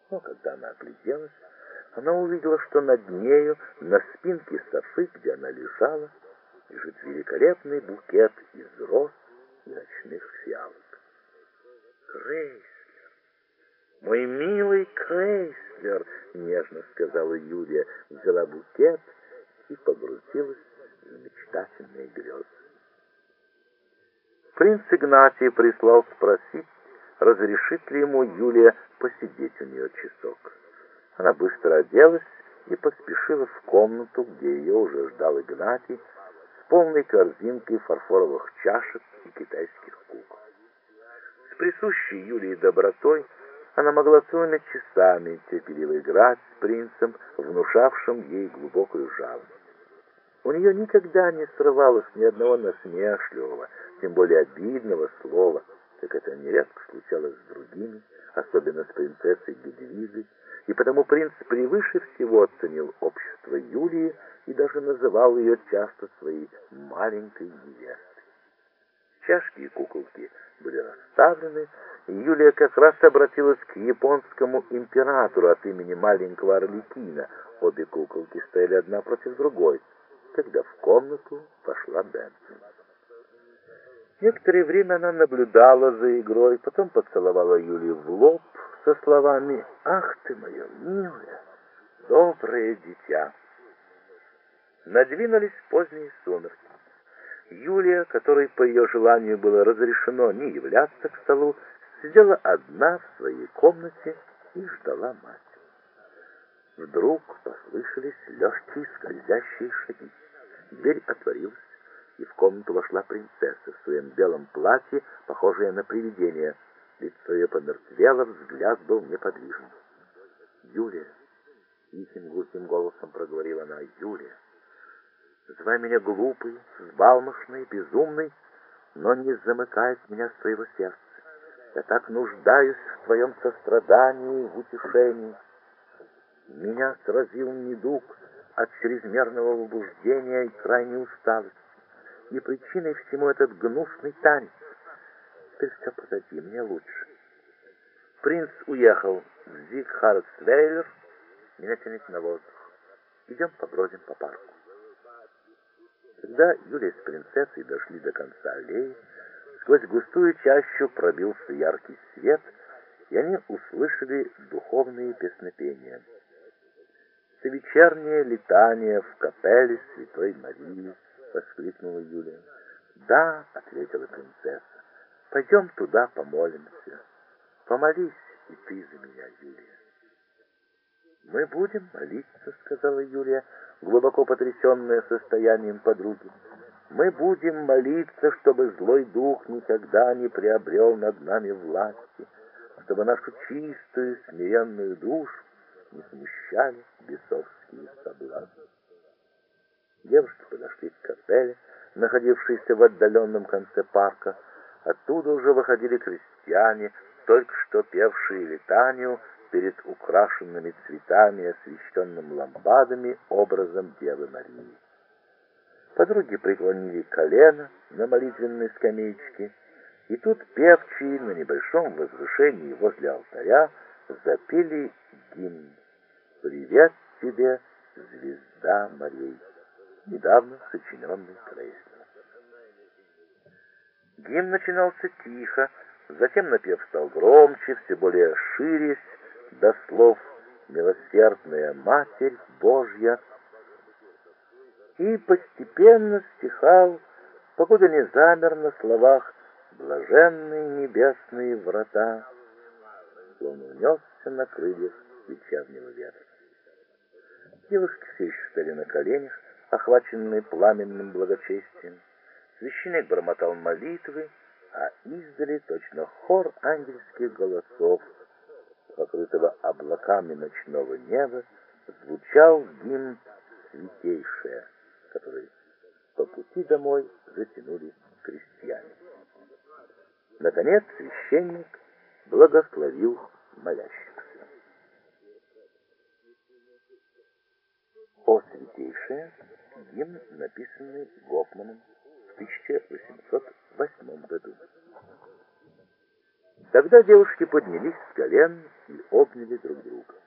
Но когда она огляделась, она увидела, что над нею, на спинке софы, где она лежала, лежит великолепный букет из роз и ночных фиалок. «Крейслер! Мой милый Крейслер!» — нежно сказала Юлия, взяла букет и погрузилась в мечтательные грезы. Принц Игнатий прислал спросить, разрешит ли ему Юлия посидеть у нее часок. Она быстро оделась и поспешила в комнату, где ее уже ждал Игнатий, с полной корзинкой фарфоровых чашек и китайских кукол. С присущей Юлии добротой она могла целыми часами терпеливо играть с принцем, внушавшим ей глубокую жалость. У нее никогда не срывалось ни одного насмешливого, тем более обидного слова, как это нередко случалось с другими, особенно с принцессой Гедвигой, и потому принц превыше всего ценил общество Юлии и даже называл ее часто своей маленькой невестой. Чашки и куколки были расставлены, и Юлия как раз обратилась к японскому императору от имени маленького Орликина. Обе куколки стояли одна против другой, когда в комнату вошла Бенсон. Некоторое время она наблюдала за игрой, потом поцеловала Юлию в лоб со словами: «Ах ты, мое милое, доброе дитя!» Надвинулись поздние сумерки. Юлия, которой по ее желанию было разрешено не являться к столу, сидела одна в своей комнате и ждала мать. Вдруг послышались легкие скользящие шаги. Дверь отворилась, и в комнату вошла принцесса в своем белом платье, похожее на привидение. Лицо ее помертвело, взгляд был неподвижен. «Юлия!» — тихим глухим голосом проговорила она. «Юлия! Называй меня глупый, взбалмошный, безумный, но не замыкай от меня своего сердца. Я так нуждаюсь в твоем сострадании, в утешении. Меня сразил недуг от чрезмерного возбуждения и крайней усталости, и причиной всему этот гнусный танец. Теперь все позади, мне лучше. Принц уехал в Зигхардсвейлер, меня тянет на воздух. Идем побродим по парку». Когда Юлия с принцессой дошли до конца аллеи, сквозь густую чащу пробился яркий свет, и они услышали духовные песнопения. «Это вечернее летание в капелле Святой Марии», — воскликнула Юлия. «Да», — ответила принцесса, — «пойдем туда помолимся. Помолись и ты за меня, Юлия». «Мы будем молиться», — сказала Юлия, глубоко потрясенная состоянием подруги. «Мы будем молиться, чтобы злой дух никогда не приобрел над нами власти, чтобы нашу чистую, смиренную душу не смущали бесовские соблазны». Девушки подошли к капелле, находившейся в отдаленном конце парка. Оттуда уже выходили крестьяне, только что певшие летанию перед украшенными цветами и освещенным лампадами образом Девы Марии. Подруги преклонили колено на молитвенной скамеечке, и тут певчие на небольшом возвышении возле алтаря запели гимн «Привет тебе, звезда морей», недавно сочиненный Крейслером. Гимн начинался тихо, затем напев стал громче, все более ширясь до слов «Милосердная Матерь Божья», и постепенно стихал, покуда не замер на словах «Блаженные небесные врата», словно унесся на крыльях вечернего ветра. Девушки все еще стояли на коленях, охваченные пламенным благочестием. Священник бормотал молитвы, а издали точно хор ангельских голосов, покрытого облаками ночного неба, звучал гимн «Святейшее», который по пути домой затянули крестьяне. Наконец священник благословил молящихся. «О святейшее» — гимн, написанный Гофманом в 1808 году. Тогда девушки поднялись с колен и обняли друг друга.